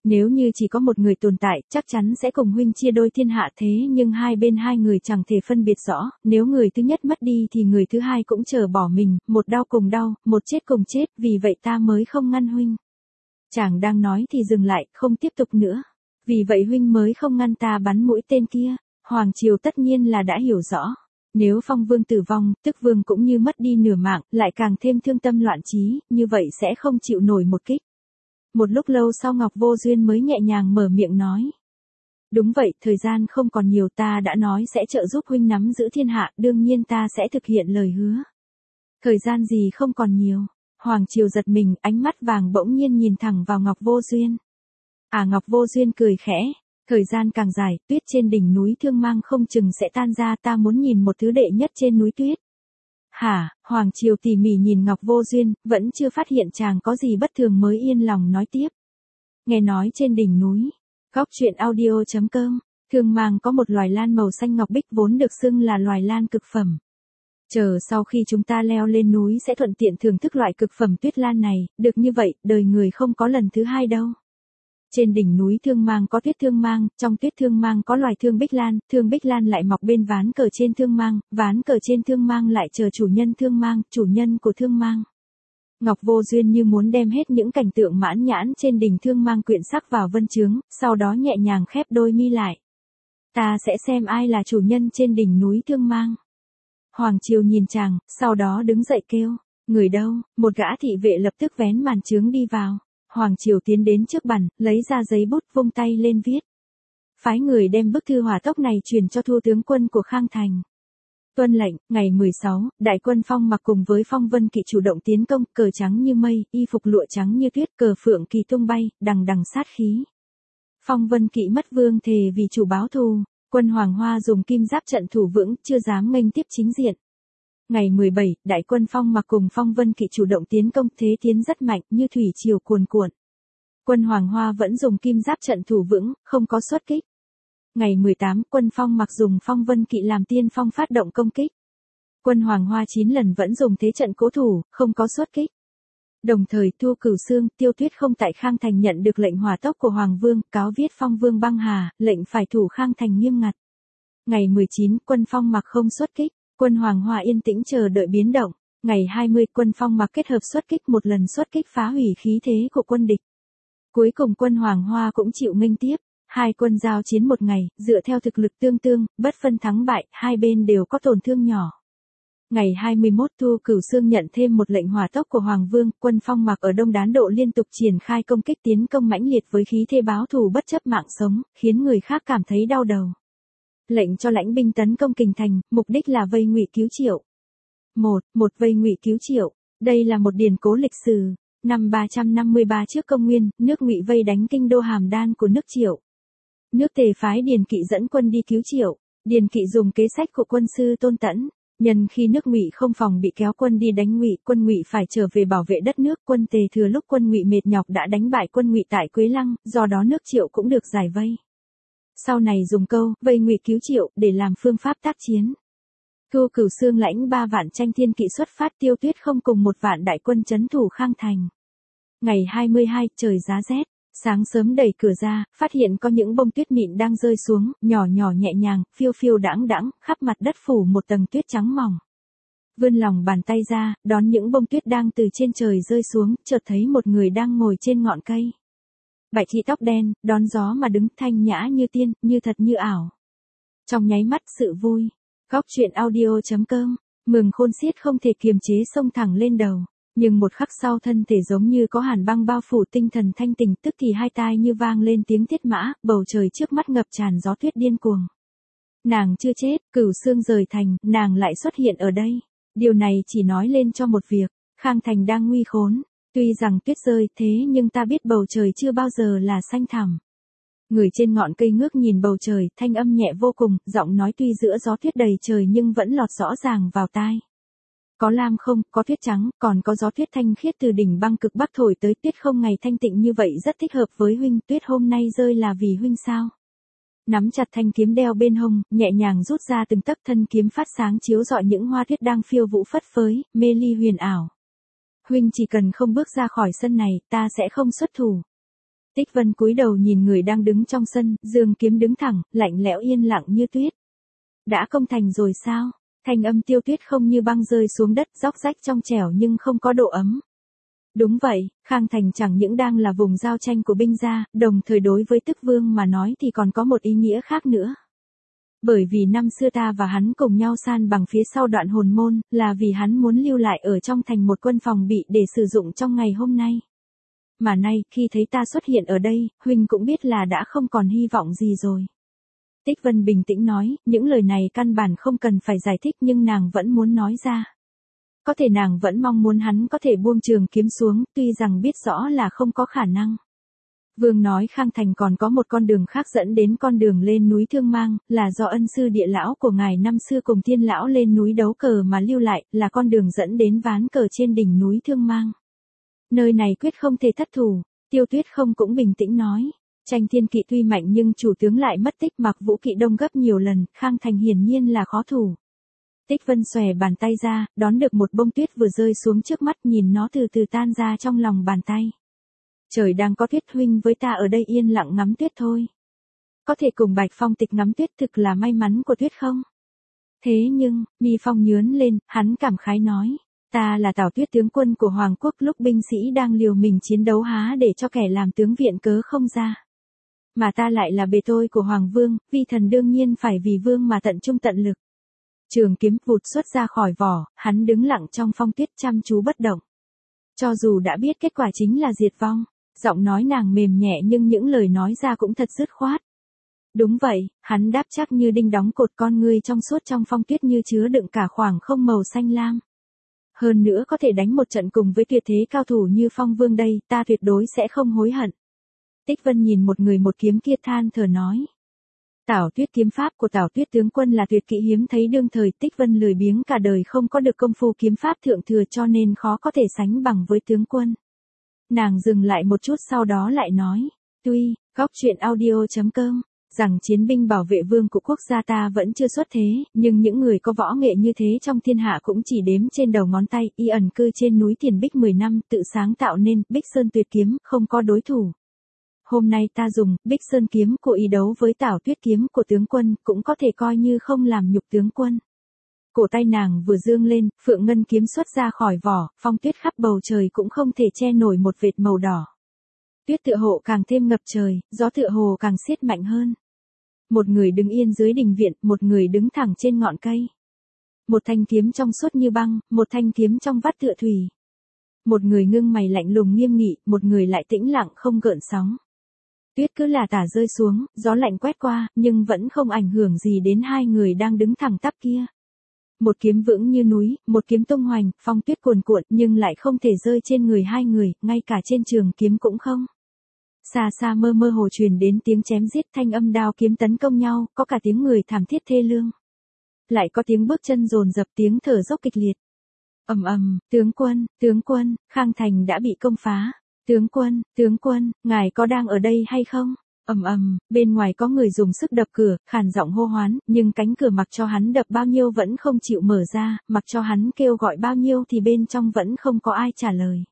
Nếu như chỉ có một người tồn tại, chắc chắn sẽ cùng huynh chia đôi thiên hạ, thế nhưng hai bên hai người chẳng thể phân biệt rõ, nếu người thứ nhất mất đi thì người thứ hai cũng chờ bỏ mình, một đau cùng đau, một chết cùng chết, vì vậy ta mới không ngăn huynh. Chàng đang nói thì dừng lại, không tiếp tục nữa. Vì vậy huynh mới không ngăn ta bắn mũi tên kia. Hoàng Triều tất nhiên là đã hiểu rõ. Nếu Phong Vương tử vong, Tức Vương cũng như mất đi nửa mạng, lại càng thêm thương tâm loạn trí, như vậy sẽ không chịu nổi một kích. Một lúc lâu sau Ngọc Vô Duyên mới nhẹ nhàng mở miệng nói. Đúng vậy, thời gian không còn nhiều, ta đã nói sẽ trợ giúp huynh nắm giữ thiên hạ, đương nhiên ta sẽ thực hiện lời hứa. Thời gian gì không còn nhiều. Hoàng Triều giật mình, ánh mắt vàng bỗng nhiên nhìn thẳng vào Ngọc Vô Duyên. Ngọc Vô Duyên cười khẽ. Thời gian càng dài, tuyết trên đỉnh núi Thương Mang không chừng sẽ tan ra, ta muốn nhìn một thứ đệ nhất trên núi tuyết. Hả? Hoàng Triều tỉ mỉ nhìn Ngọc Vô Duyên, vẫn chưa phát hiện chàng có gì bất thường mới yên lòng nói tiếp. Nghe nói trên đỉnh núi, góc truyện audio.com, Thương Mang có một loài lan màu xanh ngọc bích vốn được xưng là loài lan cực phẩm. Chờ sau khi chúng ta leo lên núi sẽ thuận tiện thưởng thức loại cực phẩm tuyết lan này, được như vậy, đời người không có lần thứ hai đâu. Trên đỉnh núi Thương Mang có tuyết Thương Mang, trong tuyết Thương Mang có loài Thương Bích Lan lại mọc bên ván cờ trên Thương Mang, ván cờ trên Thương Mang lại chờ chủ nhân Thương Mang, chủ nhân của Thương Mang. Ngọc Vô Duyên như muốn đem hết những cảnh tượng mãn nhãn trên đỉnh Thương Mang quyện sắc vào vân chướng, sau đó nhẹ nhàng khép đôi mi lại. Ta sẽ xem ai là chủ nhân trên đỉnh núi Thương Mang. Hoàng Triều nhìn chàng, sau đó đứng dậy kêu, người đâu? Một gã thị vệ lập tức vén màn chướng đi vào. Hoàng Triều tiến đến trước bàn, lấy ra giấy bút vung tay lên viết. Phái người đem bức thư hỏa tốc này truyền cho Thu tướng quân của Khang Thành. Tuân lệnh, ngày 16, đại quân Phong Mặc cùng với Phong Vân Kỵ chủ động tiến công, cờ trắng như mây, y phục lụa trắng như tuyết, cờ phượng kỳ tung bay, đằng đằng sát khí. Phong Vân Kỵ mất vương thề vì chủ báo thù, quân Hoàng Hoa dùng kim giáp trận thủ vững, chưa dám nghênh tiếp chính diện. Ngày 17, đại quân Phong Mặc cùng Phong Vân Kỵ chủ động tiến công, thế tiến rất mạnh, như thủy triều cuồn cuộn. Quân Hoàng Hoa vẫn dùng kim giáp trận thủ vững, không có xuất kích. Ngày 18, quân Phong Mặc dùng Phong Vân Kỵ làm tiên phong phát động công kích. Quân Hoàng Hoa 9 lần vẫn dùng thế trận cố thủ, không có xuất kích. Đồng thời Thu Cửu Xương, Tiêu Tuyết không tại Khang Thành nhận được lệnh hỏa tốc của Hoàng Vương, cáo viết Phong Vương băng hà, lệnh phải thủ Khang Thành nghiêm ngặt. Ngày 19, quân Phong Mặc không xuất kích. Quân Hoàng Hoa yên tĩnh chờ đợi biến động. Ngày 20, quân Phong Mặc kết hợp xuất kích, một lần xuất kích phá hủy khí thế của quân địch. Cuối cùng quân Hoàng Hoa cũng chịu nghênh tiếp. Hai quân giao chiến một ngày, dựa theo thực lực tương tương, bất phân thắng bại, hai bên đều có tổn thương nhỏ. Ngày 21, Thu Cửu Xương nhận thêm một lệnh hỏa tốc của Hoàng Vương, quân Phong Mặc ở Đông Đán Độ liên tục triển khai công kích tiến công mãnh liệt với khí thế báo thù bất chấp mạng sống, khiến người khác cảm thấy đau đầu. Lệnh cho lãnh binh tấn công Kình Thành, mục đích là vây Ngụy cứu Triệu. Một vây Ngụy cứu Triệu. Đây là một điển cố lịch sử. Năm 353 trước công nguyên, nước Ngụy vây đánh kinh đô Hàm Đan của nước Triệu. Nước Tề phái Điền Kỵ dẫn quân đi cứu Triệu. Điền Kỵ dùng kế sách của quân sư Tôn Tẫn. Nhân khi nước Ngụy không phòng bị kéo quân đi đánh Ngụy, quân Ngụy phải trở về bảo vệ đất nước. Quân Tề thừa lúc quân Ngụy mệt nhọc đã đánh bại quân Ngụy tại Quế Lăng, do đó nước Triệu cũng được giải vây. Sau này dùng câu vây Ngụy cứu Triệu để làm phương pháp tác chiến. Thu Cửu Xương lãnh 3 vạn tranh thiên kỵ xuất phát, Tiêu Tuyết không cùng 1 vạn đại quân trấn thủ Khang Thành. Ngày 22, trời giá rét, sáng sớm đẩy cửa ra, phát hiện có những bông tuyết mịn đang rơi xuống, nhỏ nhỏ nhẹ nhàng, phiêu phiêu đãng đãng, khắp mặt đất phủ một tầng tuyết trắng mỏng. Vươn lòng bàn tay ra, đón những bông tuyết đang từ trên trời rơi xuống, chợt thấy một người đang ngồi trên ngọn cây. Bạch y tóc đen, đón gió mà đứng, thanh nhã như tiên, như thật như ảo. Trong nháy mắt sự vui. Góc truyện audio.com, mừng khôn xiết không thể kiềm chế xông thẳng lên đầu. Nhưng một khắc sau thân thể giống như có hàn băng bao phủ, tinh thần thanh tỉnh, tức thì hai tai như vang lên tiếng thiết mã, bầu trời trước mắt ngập tràn gió tuyết điên cuồng. Nàng chưa chết, Cửu Xương rời thành, nàng lại xuất hiện ở đây. Điều này chỉ nói lên cho một việc, Khang Thành đang nguy khốn. Tuy rằng tuyết rơi thế nhưng ta biết bầu trời chưa bao giờ là xanh thẳm. Người trên ngọn cây ngước nhìn bầu trời, thanh âm nhẹ vô cùng, giọng nói tuy giữa gió tuyết đầy trời nhưng vẫn lọt rõ ràng vào tai. Có lam không, có tuyết trắng, còn có gió tuyết thanh khiết từ đỉnh băng cực bắc thổi tới, tuyết không ngày thanh tịnh như vậy rất thích hợp với huynh, tuyết hôm nay rơi là vì huynh sao? Nắm chặt thanh kiếm đeo bên hông, nhẹ nhàng rút ra từng tấc, thân kiếm phát sáng chiếu rọi những hoa tuyết đang phiêu vũ phất phới, mê ly huyền ảo. Huynh chỉ cần không bước ra khỏi sân này, ta sẽ không xuất thủ. Tích Vân cúi đầu nhìn người đang đứng trong sân, giương kiếm đứng thẳng, lạnh lẽo yên lặng như tuyết. Đã công thành rồi sao? Thanh âm Tiêu Tuyết không như băng rơi xuống đất, róc rách trong trẻo nhưng không có độ ấm. Đúng vậy, Khang Thành chẳng những đang là vùng giao tranh của binh gia, đồng thời đối với Tức Vương mà nói thì còn có một ý nghĩa khác nữa. Bởi vì năm xưa ta và hắn cùng nhau san bằng phía sau Đoạn Hồn Môn, là vì hắn muốn lưu lại ở trong thành một quân phòng bị để sử dụng trong ngày hôm nay. Mà nay, khi thấy ta xuất hiện ở đây, huynh cũng biết là đã không còn hy vọng gì rồi. Tích Vân bình tĩnh nói, những lời này căn bản không cần phải giải thích nhưng nàng vẫn muốn nói ra. Có thể nàng vẫn mong muốn hắn có thể buông trường kiếm xuống, tuy rằng biết rõ là không có khả năng. Vương nói Khang Thành còn có một con đường khác dẫn đến con đường lên núi Thương Mang, là do ân sư địa lão của ngài năm xưa cùng Thiên lão lên núi đấu cờ mà lưu lại, là con đường dẫn đến ván cờ trên đỉnh núi Thương Mang. Nơi này quyết không thể thất thủ, Tiêu Tuyết không cũng bình tĩnh nói. Tranh Thiên Kỵ tuy mạnh nhưng chủ tướng lại mất tích, Mặc Vũ Kỵ đông gấp nhiều lần, Khang Thành hiển nhiên là khó thủ. Tích Vân xòe bàn tay ra, đón được một bông tuyết vừa rơi xuống trước mắt, nhìn nó từ từ tan ra trong lòng bàn tay. Trời đang có tuyết, huynh với ta ở đây yên lặng ngắm tuyết thôi. Có thể cùng Bạch Phong Tịch ngắm tuyết thực là may mắn của tuyết không? Thế nhưng, mi phong nhướn lên, hắn cảm khái nói. Ta là Tào Tuyết tướng quân của Hoàng quốc, lúc binh sĩ đang liều mình chiến đấu há để cho kẻ làm tướng viện cớ không ra. Mà ta lại là bề tôi của Hoàng vương, vi thần đương nhiên phải vì vương mà tận trung tận lực. Trường kiếm vụt xuất ra khỏi vỏ, hắn đứng lặng trong phong tuyết chăm chú bất động. Cho dù đã biết kết quả chính là diệt vong, giọng nói nàng mềm nhẹ nhưng những lời nói ra cũng thật dứt khoát. Đúng vậy, hắn đáp chắc như đinh đóng cột, con ngươi trong suốt trong phong tuyết như chứa đựng cả khoảng không màu xanh lam. Hơn nữa có thể đánh một trận cùng với tuyệt thế cao thủ như Phong Vương đây, ta tuyệt đối sẽ không hối hận. Tích Vân nhìn một người một kiếm kia than thở nói. Tảo Tuyết kiếm pháp của Tảo Tuyết tướng quân là tuyệt kỹ hiếm thấy đương thời, Tích Vân lười biếng cả đời không có được công phu kiếm pháp thượng thừa cho nên khó có thể sánh bằng với tướng quân. Nàng dừng lại một chút sau đó lại nói, tuy, góc truyện audio.com, rằng chiến binh bảo vệ vương của quốc gia ta vẫn chưa xuất thế, nhưng những người có võ nghệ như thế trong thiên hạ cũng chỉ đếm trên đầu ngón tay, y ẩn cư trên núi Tiền Bích 10 năm, tự sáng tạo nên Bích Sơn tuyệt kiếm, không có đối thủ. Hôm nay ta dùng Bích Sơn kiếm của y đấu với Tảo Tuyết kiếm của tướng quân, cũng có thể coi như không làm nhục tướng quân. Cổ tay nàng vừa dương lên, phượng ngân kiếm xuất ra khỏi vỏ, phong tuyết khắp bầu trời cũng không thể che nổi một vệt màu đỏ. Tuyết tựa hồ càng thêm ngập trời, gió tựa hồ càng siết mạnh hơn. Một người đứng yên dưới đình viện, một người đứng thẳng trên ngọn cây. Một thanh kiếm trong suốt như băng, một thanh kiếm trong vắt tựa thủy. Một người ngưng mày lạnh lùng nghiêm nghị, một người lại tĩnh lặng không gợn sóng. Tuyết cứ là tả rơi xuống, gió lạnh quét qua, nhưng vẫn không ảnh hưởng gì đến hai người đang đứng thẳng tắp kia. Một kiếm vững như núi, một kiếm tung hoành, phong tuyết cuồn cuộn nhưng lại không thể rơi trên người hai người, ngay cả trên trường kiếm cũng không. Xa xa mơ mơ hồ truyền đến tiếng chém giết, thanh âm đao kiếm tấn công nhau, có cả tiếng người thảm thiết thê lương. Lại có tiếng bước chân dồn dập, tiếng thở dốc kịch liệt. Ầm ầm, tướng quân, Khang Thành đã bị công phá. Tướng quân, ngài có đang ở đây hay không? Ầm ầm, bên ngoài có người dùng sức đập cửa, khàn giọng hô hoán, nhưng cánh cửa mặc cho hắn đập bao nhiêu vẫn không chịu mở ra, mặc cho hắn kêu gọi bao nhiêu thì bên trong vẫn không có ai trả lời.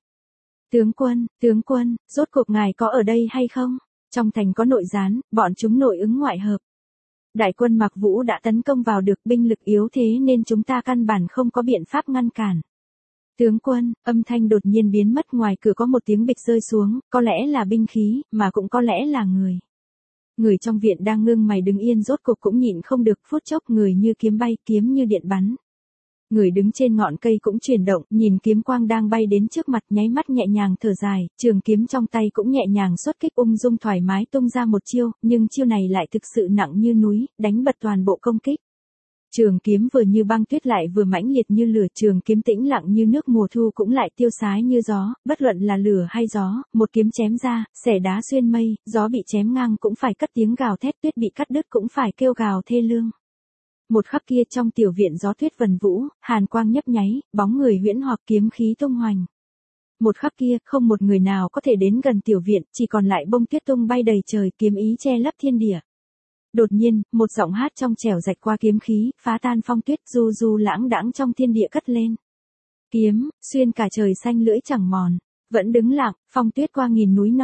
Tướng quân, rốt cuộc ngài có ở đây hay không? Trong thành có nội gián, bọn chúng nội ứng ngoại hợp. Đại quân Mạc Vũ đã tấn công vào được, binh lực yếu thế nên chúng ta căn bản không có biện pháp ngăn cản. Tướng quân, âm thanh đột nhiên biến mất, ngoài cửa có một tiếng bịch rơi xuống, có lẽ là binh khí, mà cũng có lẽ là người. Người trong viện đang ngưng mày đứng yên rốt cuộc cũng nhịn không được, phút chốc người như kiếm bay, kiếm như điện bắn. Người đứng trên ngọn cây cũng chuyển động, nhìn kiếm quang đang bay đến trước mặt, nháy mắt nhẹ nhàng thở dài, trường kiếm trong tay cũng nhẹ nhàng xuất kích, ung dung thoải mái tung ra một chiêu, nhưng chiêu này lại thực sự nặng như núi, đánh bật toàn bộ công kích. Trường kiếm vừa như băng tuyết lại vừa mãnh liệt như lửa, trường kiếm tĩnh lặng như nước mùa thu cũng lại tiêu sái như gió, bất luận là lửa hay gió, một kiếm chém ra, xẻ đá xuyên mây, gió bị chém ngang cũng phải cất tiếng gào thét, tuyết bị cắt đứt cũng phải kêu gào thê lương. Một khắc kia trong tiểu viện gió tuyết vần vũ, hàn quang nhấp nháy, bóng người huyễn hoặc kiếm khí tung hoành. Một khắc kia, không một người nào có thể đến gần tiểu viện, chỉ còn lại bông tuyết tung bay đầy trời, kiếm ý che lấp thiên địa. Đột nhiên, một giọng hát trong trẻo rạch qua kiếm khí, phá tan phong tuyết, du du lãng đãng trong thiên địa cất lên. Kiếm, xuyên cả trời xanh lưỡi chẳng mòn, vẫn đứng lặng, phong tuyết qua nghìn núi non.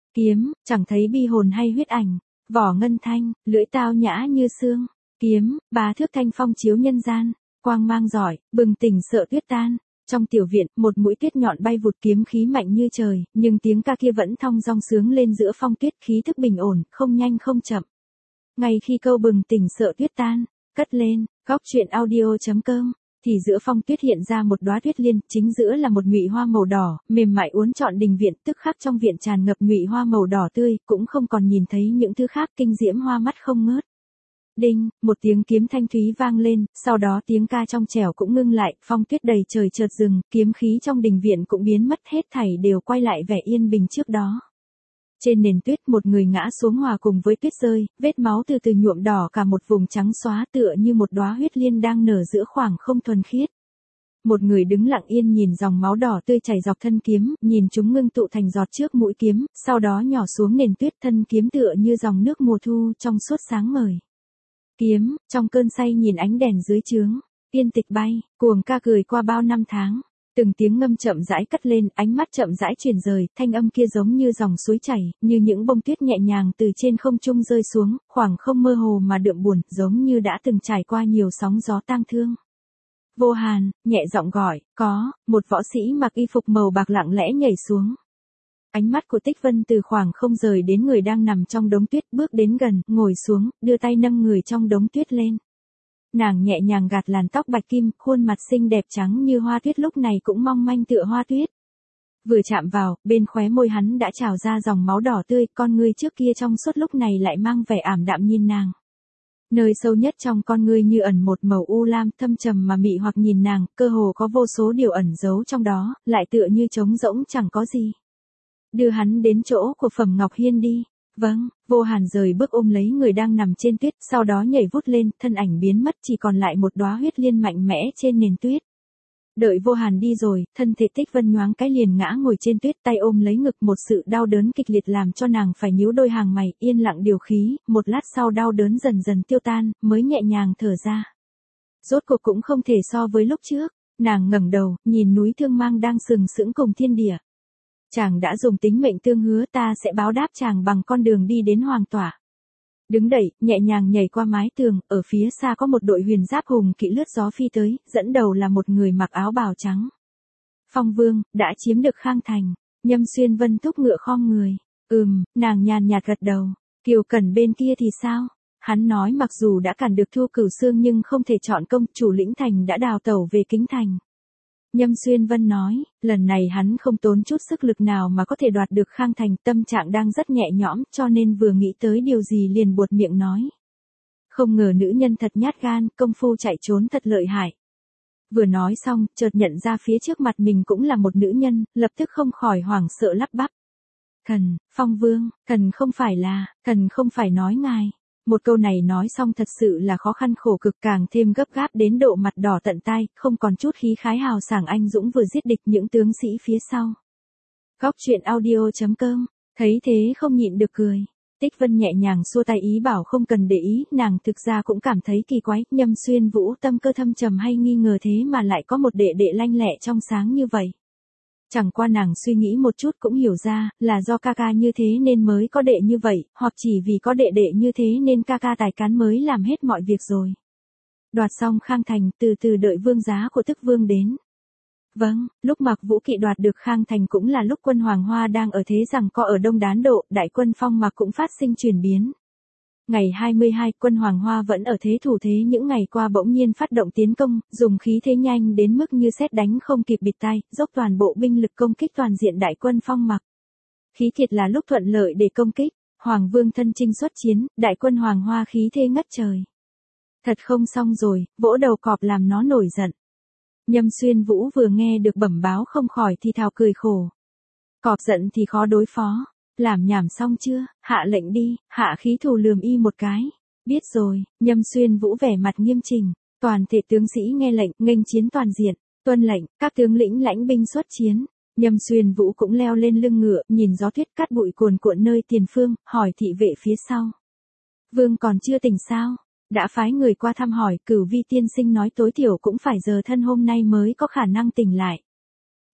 Kiếm, chẳng thấy bi hồn hay huyết ảnh, vỏ ngân thanh, lưỡi tao nhã như xương. Kiếm, bá thước thanh phong chiếu nhân gian, quang mang giỏi, bừng tỉnh sợ tuyết tan. Trong tiểu viện, một mũi tuyết nhọn bay vụt kiếm khí mạnh như trời, nhưng tiếng ca kia vẫn thong dong sướng lên giữa phong tuyết khí thức bình ổn, không nhanh không chậm. Ngay khi câu bừng tỉnh sợ tuyết tan, cất lên, góc truyện audio.com, thì giữa phong tuyết hiện ra một đóa tuyết liên, chính giữa là một nhụy hoa màu đỏ, mềm mại uốn trọn đình viện, tức khắc trong viện tràn ngập nhụy hoa màu đỏ tươi, cũng không còn nhìn thấy những thứ khác, kinh diễm hoa mắt không ngớt. Đinh, một tiếng kiếm thanh thúy vang lên, sau đó tiếng ca trong trẻo cũng ngưng lại, phong tuyết đầy trời chợt dừng, kiếm khí trong đình viện cũng biến mất, hết thảy đều quay lại vẻ yên bình trước đó. Trên nền tuyết một người ngã xuống hòa cùng với tuyết rơi, vết máu từ từ nhuộm đỏ cả một vùng trắng xóa tựa như một đóa huyết liên đang nở giữa khoảng không thuần khiết. Một người đứng lặng yên nhìn dòng máu đỏ tươi chảy dọc thân kiếm, nhìn chúng ngưng tụ thành giọt trước mũi kiếm, sau đó nhỏ xuống nền tuyết, thân kiếm tựa như dòng nước mùa thu trong suốt sáng ngời. Kiếm, trong cơn say nhìn ánh đèn dưới trướng, yên tịch bay, cuồng ca cười qua bao năm tháng. Từng tiếng ngâm chậm rãi cất lên, ánh mắt chậm rãi chuyển rời, thanh âm kia giống như dòng suối chảy, như những bông tuyết nhẹ nhàng từ trên không trung rơi xuống, khoảng không mơ hồ mà đượm buồn, giống như đã từng trải qua nhiều sóng gió tang thương. Vô Hàn, nhẹ giọng gọi, có, một võ sĩ mặc y phục màu bạc lặng lẽ nhảy xuống. Ánh mắt của Tích Vân từ khoảng không rời đến người đang nằm trong đống tuyết, bước đến gần, ngồi xuống, đưa tay nâng người trong đống tuyết lên. Nàng nhẹ nhàng gạt làn tóc bạch kim, khuôn mặt xinh đẹp trắng như hoa tuyết lúc này cũng mong manh tựa hoa tuyết. Vừa chạm vào, bên khóe môi hắn đã trào ra dòng máu đỏ tươi, con ngươi trước kia trong suốt lúc này lại mang vẻ ảm đạm nhìn nàng. Nơi sâu nhất trong con ngươi như ẩn một màu u lam thâm trầm mà mị hoặc nhìn nàng, cơ hồ có vô số điều ẩn giấu trong đó, lại tựa như trống rỗng chẳng có gì. Đưa hắn đến chỗ của Phẩm Ngọc Hiên đi. Vâng, Vô Hàn rời bước ôm lấy người đang nằm trên tuyết, sau đó nhảy vút lên, thân ảnh biến mất chỉ còn lại một đóa huyết liên mạnh mẽ trên nền tuyết. Đợi Vô Hàn đi rồi, thân thể Tích Vân nhoáng cái liền ngã ngồi trên tuyết, tay ôm lấy ngực, một sự đau đớn kịch liệt làm cho nàng phải nhíu đôi hàng mày, yên lặng điều khí, một lát sau đau đớn dần dần tiêu tan, mới nhẹ nhàng thở ra. Rốt cuộc cũng không thể so với lúc trước, nàng ngẩng đầu, nhìn núi Thương Mang đang sừng sững cùng thiên địa. Chàng đã dùng tính mệnh tương hứa, ta sẽ báo đáp chàng bằng con đường đi đến hoàng tỏa. Đứng đẩy, nhẹ nhàng nhảy qua mái tường, ở phía xa có một đội huyền giáp hùng kỵ lướt gió phi tới, dẫn đầu là một người mặc áo bào trắng. Phong Vương, đã chiếm được Khang Thành. Nhâm Xuyên Vân thúc ngựa khom người. Nàng nhàn nhạt gật đầu. Kiều Cẩn bên kia thì sao? Hắn nói mặc dù đã cản được Thu Cửu Xương nhưng không thể chọn công, chủ lĩnh thành đã đào tẩu về Kính Thành. Nhâm Xuyên Vân nói, lần này hắn không tốn chút sức lực nào mà có thể đoạt được Khang Thành, tâm trạng đang rất nhẹ nhõm, cho nên vừa nghĩ tới điều gì liền buột miệng nói. Không ngờ nữ nhân thật nhát gan, công phu chạy trốn thật lợi hại. Vừa nói xong, chợt nhận ra phía trước mặt mình cũng là một nữ nhân, lập tức không khỏi hoảng sợ lắp bắp. Phong Vương, thần không phải nói ngài. Một câu này nói xong thật sự là khó khăn khổ cực, càng thêm gấp gáp đến độ mặt đỏ tận tai, không còn chút khí khái hào sảng anh dũng vừa giết địch những tướng sĩ phía sau. Góc truyện audio.com, thấy thế không nhịn được cười. Tích Vân nhẹ nhàng xua tay ý bảo không cần để ý, nàng thực ra cũng cảm thấy kỳ quái, Nhâm Xuyên Vũ tâm cơ thâm trầm hay nghi ngờ thế mà lại có một đệ đệ lanh lẹ trong sáng như vậy. Chẳng qua nàng suy nghĩ một chút cũng hiểu ra, là do ca ca như thế nên mới có đệ như vậy, hoặc chỉ vì có đệ đệ như thế nên ca ca tài cán mới làm hết mọi việc rồi. Đoạt xong Khang Thành, từ từ đợi vương giá của Tức Vương đến. Vâng, lúc Mạc Vũ Kỵ đoạt được Khang Thành cũng là lúc quân Hoàng Hoa đang ở thế giằng co ở Đông Đán Độ, đại quân Phong Mạc cũng phát sinh chuyển biến. Ngày 22, quân Hoàng Hoa vẫn ở thế thủ thế những ngày qua bỗng nhiên phát động tiến công, dùng khí thế nhanh đến mức như sét đánh không kịp bịt tai, dốc toàn bộ binh lực công kích toàn diện đại quân Phong Mạc. Khí thiệt là lúc thuận lợi để công kích, Hoàng Vương thân chinh xuất chiến, đại quân Hoàng Hoa khí thế ngất trời. Thật không xong rồi, vỗ đầu cọp làm nó nổi giận. Nhâm Xuyên Vũ vừa nghe được bẩm báo không khỏi thì thào cười khổ. Cọp giận thì khó đối phó. Làm nhảm xong chưa, hạ lệnh đi, hạ khí thù lườm y một cái. Biết rồi, Nhâm Xuyên Vũ vẻ mặt nghiêm chỉnh, toàn thể tướng sĩ nghe lệnh, nghênh chiến toàn diện, tuân lệnh, các tướng lĩnh lãnh binh xuất chiến. Nhâm Xuyên Vũ cũng leo lên lưng ngựa, nhìn gió tuyết cát bụi cuồn cuộn nơi tiền phương, hỏi thị vệ phía sau. Vương còn chưa tỉnh sao? Đã phái người qua thăm hỏi, Cửu Vi tiên sinh nói tối thiểu cũng phải giờ thân hôm nay mới có khả năng tỉnh lại.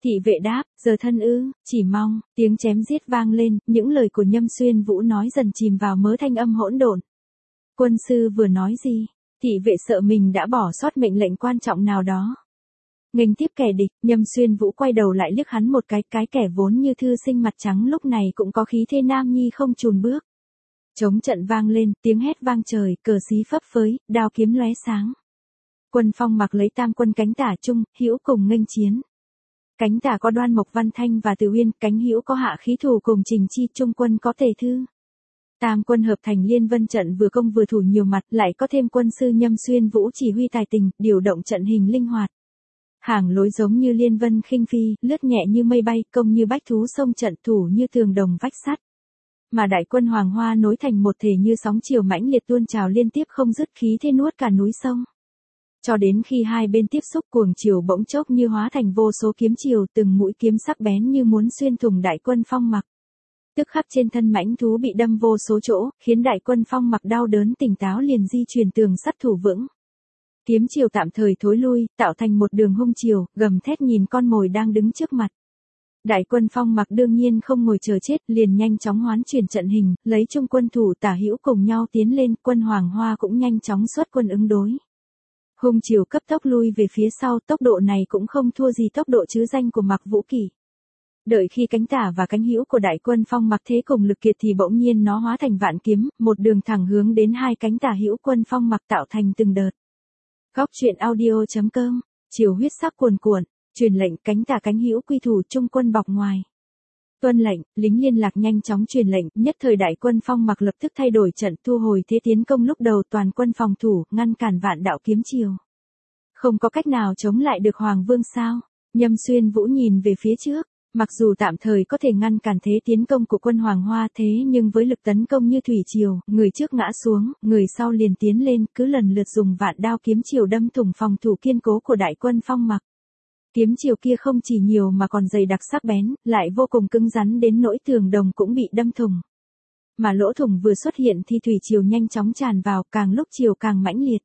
Thị vệ đáp, giờ thân ư, chỉ mong, tiếng chém giết vang lên, những lời của Nhâm Xuyên Vũ nói dần chìm vào mớ thanh âm hỗn độn. Quân sư vừa nói gì? Thị vệ sợ mình đã bỏ sót mệnh lệnh quan trọng nào đó. Nghênh tiếp kẻ địch, Nhâm Xuyên Vũ quay đầu lại liếc hắn một cái kẻ vốn như thư sinh mặt trắng lúc này cũng có khí thế nam nhi không chùn bước. Trống trận vang lên, tiếng hét vang trời, cờ xí phấp phới, đao kiếm lóe sáng. Quân Phong Mặc lấy tam quân cánh tả trung, hữu cùng nghênh chiến. Cánh tả có Đoan Mộc Văn Thanh và Từ Uyên, cánh hữu có Hạ Khí Thủ cùng Trình Chi, trung quân có Tề Thư. Tam quân hợp thành liên vân trận vừa công vừa thủ nhiều mặt, lại có thêm quân sư Nhâm Xuyên Vũ chỉ huy tài tình, điều động trận hình linh hoạt. Hàng lối giống như liên vân khinh phi, lướt nhẹ như mây bay, công như bách thú sông trận, thủ như tường đồng vách sắt. Mà đại quân Hoàng Hoa nối thành một thể như sóng chiều mãnh liệt tuôn trào liên tiếp không dứt, khí thế nuốt cả núi sông. Cho đến khi hai bên tiếp xúc, cuồng chiều bỗng chốc như hóa thành vô số kiếm chiều, từng mũi kiếm sắc bén như muốn xuyên thủng đại quân Phong Mặc. Tức khắc trên thân mãnh thú bị đâm vô số chỗ, khiến đại quân Phong Mặc đau đớn tỉnh táo liền di chuyển tường sắt thủ vững. Kiếm chiều tạm thời thối lui, tạo thành một đường hung chiều, gầm thét nhìn con mồi đang đứng trước mặt. Đại quân Phong Mặc đương nhiên không ngồi chờ chết, liền nhanh chóng hoán chuyển trận hình, lấy trung quân thủ tả hữu cùng nhau tiến lên, quân Hoàng Hoa cũng nhanh chóng xuất quân ứng đối. Hung chiều cấp tốc lui về phía sau, tốc độ này cũng không thua gì tốc độ chứ danh của Mặc Vũ Kỷ. Đợi khi cánh tả và cánh hữu của đại quân Phong Mặc thế cùng lực kiệt thì bỗng nhiên nó hóa thành vạn kiếm, một đường thẳng hướng đến hai cánh tả hữu quân Phong Mặc tạo thành từng đợt. Góc truyện audio.com, chiều huyết sắc cuồn cuộn, truyền lệnh cánh tả cánh hữu quy thủ, trung quân bọc ngoài. Tuân lệnh, lính liên lạc nhanh chóng truyền lệnh, nhất thời đại quân Phong Mặc lập tức thay đổi trận, thu hồi thế tiến công lúc đầu, toàn quân phòng thủ, ngăn cản vạn đạo kiếm chiều. Không có cách nào chống lại được Hoàng Vương sao? Nhâm Xuyên Vũ nhìn về phía trước. Mặc dù tạm thời có thể ngăn cản thế tiến công của quân Hoàng Hoa, thế nhưng với lực tấn công như thủy triều, người trước ngã xuống, người sau liền tiến lên, cứ lần lượt dùng vạn đao kiếm chiều đâm thủng phòng thủ kiên cố của đại quân Phong Mặc. Kiếm chiều kia không chỉ nhiều mà còn dày đặc sắc bén, lại vô cùng cứng rắn đến nỗi tường đồng cũng bị đâm thủng. Mà lỗ thủng vừa xuất hiện thì thủy triều nhanh chóng tràn vào, càng lúc chiều càng mãnh liệt.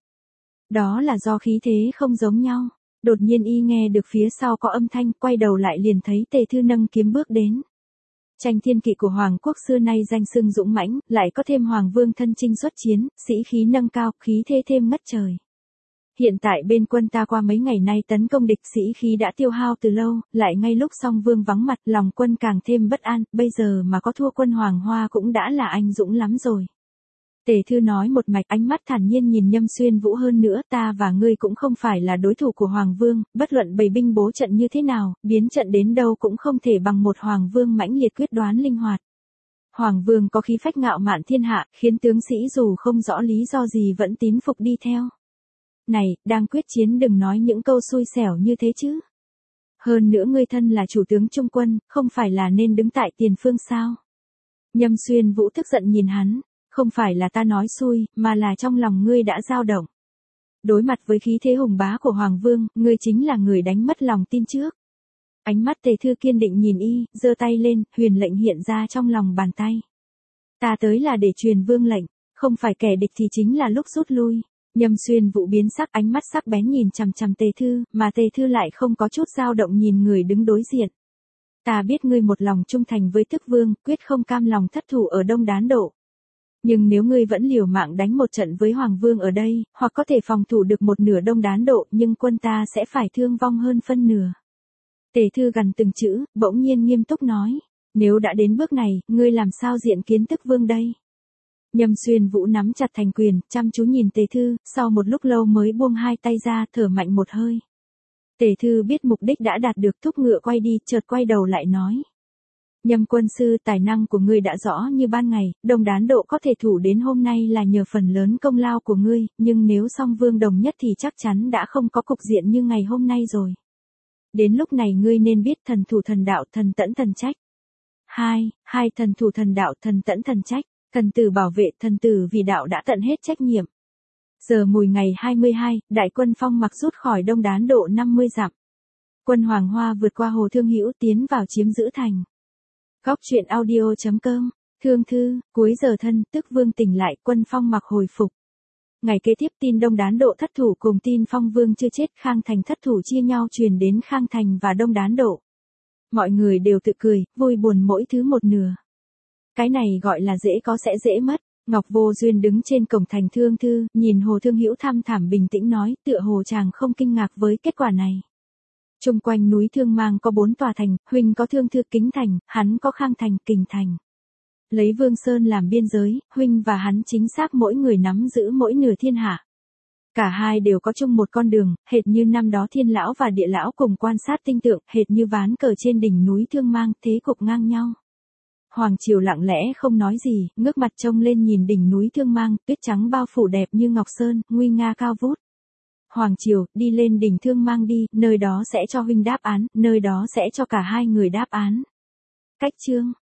Đó là do khí thế không giống nhau. Đột nhiên y nghe được phía sau có âm thanh, quay đầu lại liền thấy Tề Thư nâng kiếm bước đến. Tranh thiên kỵ của Hoàng quốc xưa nay danh xưng dũng mãnh, lại có thêm Hoàng Vương thân chinh xuất chiến, sĩ khí nâng cao, khí thế thêm ngất trời. Hiện tại bên quân ta qua mấy ngày nay tấn công địch, sĩ khí đã tiêu hao từ lâu, lại ngay lúc Song Vương vắng mặt, lòng quân càng thêm bất an, bây giờ mà có thua quân Hoàng Hoa cũng đã là anh dũng lắm rồi. Tề Thư nói một mạch, ánh mắt thản nhiên nhìn Nhâm Xuyên Vũ, hơn nữa ta và ngươi cũng không phải là đối thủ của Hoàng Vương, bất luận bày binh bố trận như thế nào, biến trận đến đâu cũng không thể bằng một Hoàng Vương mãnh liệt quyết đoán linh hoạt. Hoàng Vương có khí phách ngạo mạn thiên hạ, khiến tướng sĩ dù không rõ lý do gì vẫn tín phục đi theo. Này, đang quyết chiến đừng nói những câu xui xẻo như thế chứ. Hơn nữa ngươi thân là chủ tướng trung quân, không phải là nên đứng tại tiền phương sao? Nhâm Xuyên Vũ tức giận nhìn hắn. Không phải là ta nói xui, mà là trong lòng ngươi đã dao động. Đối mặt với khí thế hùng bá của Hoàng Vương, ngươi chính là người đánh mất lòng tin trước. Ánh mắt Tề Thư kiên định nhìn y, giơ tay lên, huyền lệnh hiện ra trong lòng bàn tay. Ta tới là để truyền vương lệnh, không phải kẻ địch thì chính là lúc rút lui. Nhâm Xuyên Vũ biến sắc, ánh mắt sắc bén nhìn chằm chằm Tề Thư, mà Tề Thư lại không có chút dao động nhìn người đứng đối diện. Ta biết ngươi một lòng trung thành với Tức Vương, quyết không cam lòng thất thủ ở Đông Đán Độ. Nhưng nếu ngươi vẫn liều mạng đánh một trận với Hoàng Vương ở đây, hoặc có thể phòng thủ được một nửa Đông Đán Độ, nhưng quân ta sẽ phải thương vong hơn phân nửa. Tề Thư gằn từng chữ, bỗng nhiên nghiêm túc nói, nếu đã đến bước này, ngươi làm sao diện kiến Tức Vương đây? Nhâm Xuyên Vũ nắm chặt thành quyền, chăm chú nhìn Tề Thư, sau một lúc lâu mới buông hai tay ra, thở mạnh một hơi. Tề Thư biết mục đích đã đạt được, thúc ngựa quay đi, chợt quay đầu lại nói. Nhâm quân sư, tài năng của ngươi đã rõ như ban ngày, Đông Đán Độ có thể thủ đến hôm nay là nhờ phần lớn công lao của ngươi, nhưng nếu Song Vương đồng nhất thì chắc chắn đã không có cục diện như ngày hôm nay rồi. Đến lúc này ngươi nên biết thần thủ thần đạo, thần tẫn thần trách. Hai thần thủ thần đạo, thần tẫn thần trách, thần tử bảo vệ, thần tử vì đạo đã tận hết trách nhiệm. Giờ mùi ngày 22, đại quân Phong Mặc rút khỏi Đông Đán Độ 50 dặm. Quân Hoàng Hoa vượt qua hồ Thương Hữu tiến vào chiếm giữ thành. Góc truyện audio.com, Thương Thư, cuối giờ thân, Tức Vương tỉnh lại, quân Phong Mặc hồi phục. Ngày kế tiếp tin Đông Đán Độ thất thủ cùng tin Phong Vương chưa chết, Khang Thành thất thủ chia nhau truyền đến Khang Thành và Đông Đán Độ. Mọi người đều tự cười, vui buồn mỗi thứ một nửa. Cái này gọi là dễ có sẽ dễ mất. Ngọc Vô Duyên đứng trên cổng thành Thương Thư, nhìn Hồ Thương Hữu thăm thẳm bình tĩnh nói, tựa hồ chàng không kinh ngạc với kết quả này. Chung quanh núi Thương Mang có 4 tòa thành, huynh có Thương Thư Kính Thành, hắn có Khang Thành, Kình Thành. Lấy Vương Sơn làm biên giới, huynh và hắn chính xác mỗi người nắm giữ mỗi nửa thiên hạ. Cả hai đều có chung một con đường, hệt như năm đó Thiên Lão và Địa Lão cùng quan sát tinh tượng, hệt như ván cờ trên đỉnh núi Thương Mang, thế cục ngang nhau. Hoàng Triều lặng lẽ không nói gì, ngước mặt trông lên nhìn đỉnh núi Thương Mang, tuyết trắng bao phủ đẹp như ngọc sơn, nguy nga cao vút. Hoàng Triều, đi lên đỉnh Thương Mang đi, nơi đó sẽ cho huynh đáp án, nơi đó sẽ cho cả hai người đáp án. Cách chương